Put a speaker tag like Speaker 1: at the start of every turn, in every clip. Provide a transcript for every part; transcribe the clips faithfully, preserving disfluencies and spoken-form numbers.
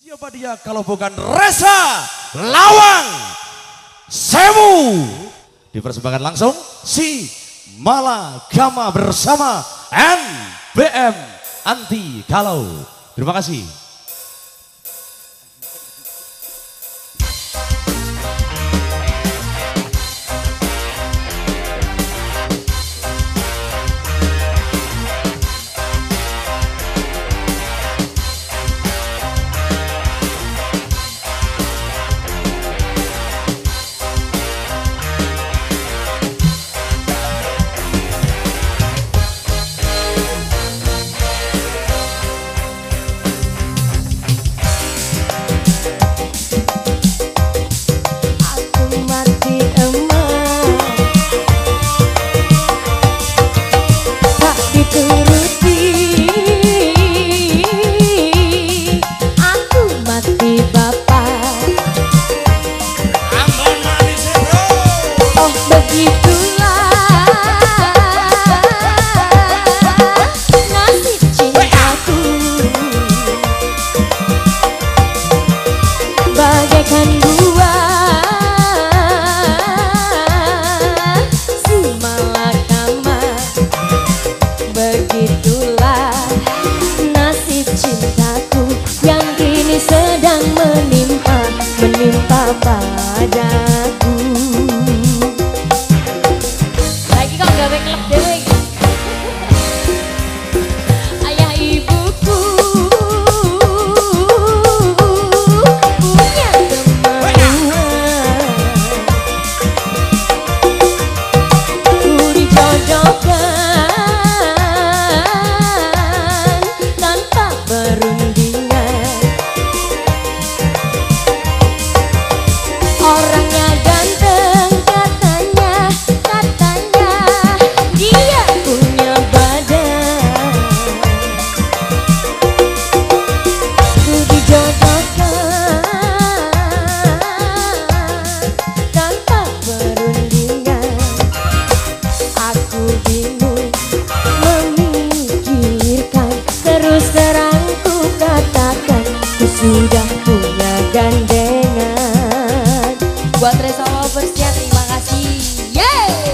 Speaker 1: Siapa dia kalau bukan Reza Lawang Sewu. Dipersembahkan langsung si Malagama bersama N B M Anti Galau. Terima kasih.
Speaker 2: Padaku lagi kok gawe klub dewe ayah ibuku punya kemauan ku dijodohkan tanpa perundingan. Orangnya ganteng katanya, katanya dia punya badan. Ku dijodohkan tanpa perundingan. Aku bingung memikirkan, terus terang ku katakan ku sudah punya gandengan. Buat Reza Lovers ya, terima kasih. Yeay!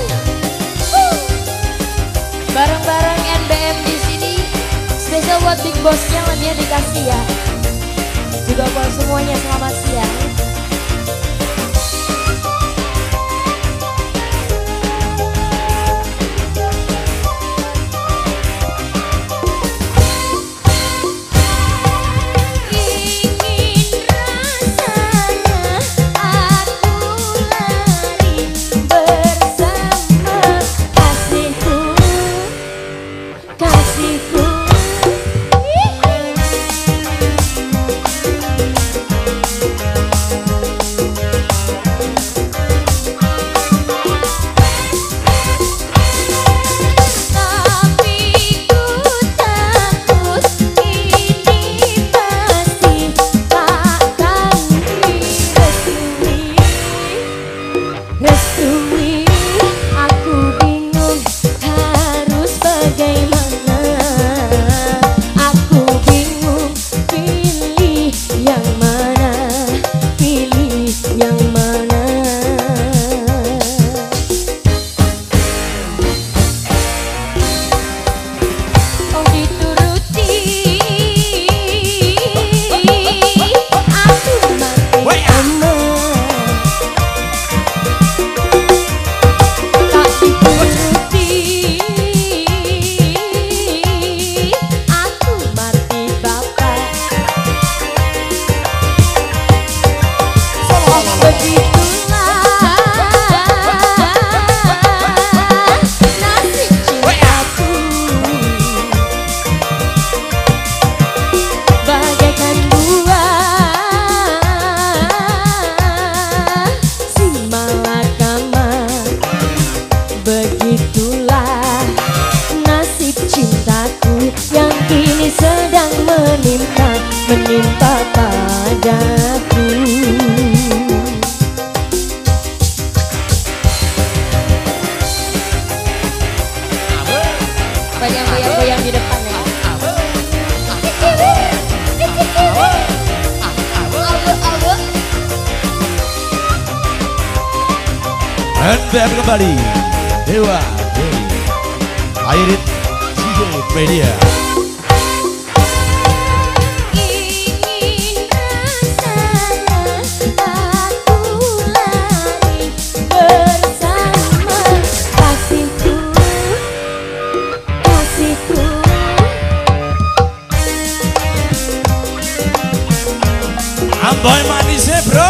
Speaker 2: Bareng-bareng N B M di sini. Spesial buat Big Bossnya, dia dikasih ya. Juga buat semuanya, selamat siang. Kasihku
Speaker 1: N B M kembali Dewa Dewi Airit C J Media. Amboy manisnya bro.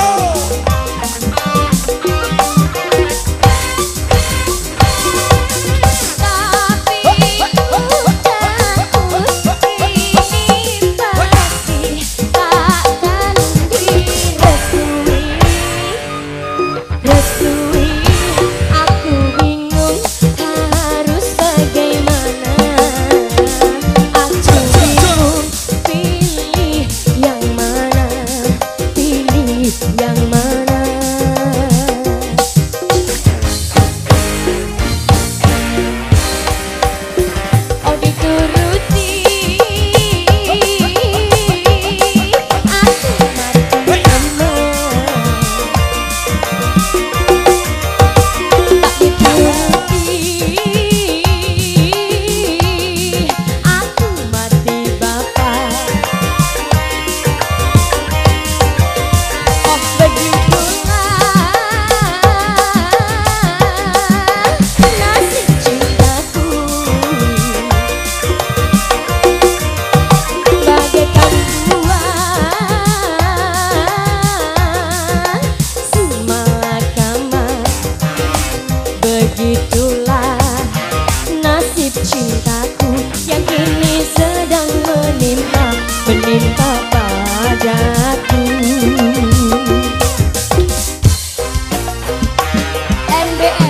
Speaker 2: Begitulah nasib cintaku yang kini sedang menimpa, menimpa padaku. N B M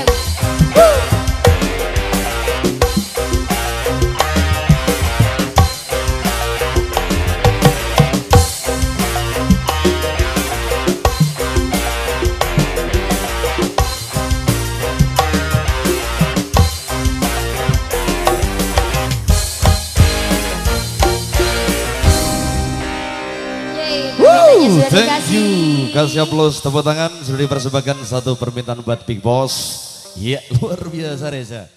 Speaker 1: Thank you, kasih aplaus, tepuk tangan sudah dipersembahkan satu permintaan buat Big Boss. Ya luar biasa Reza.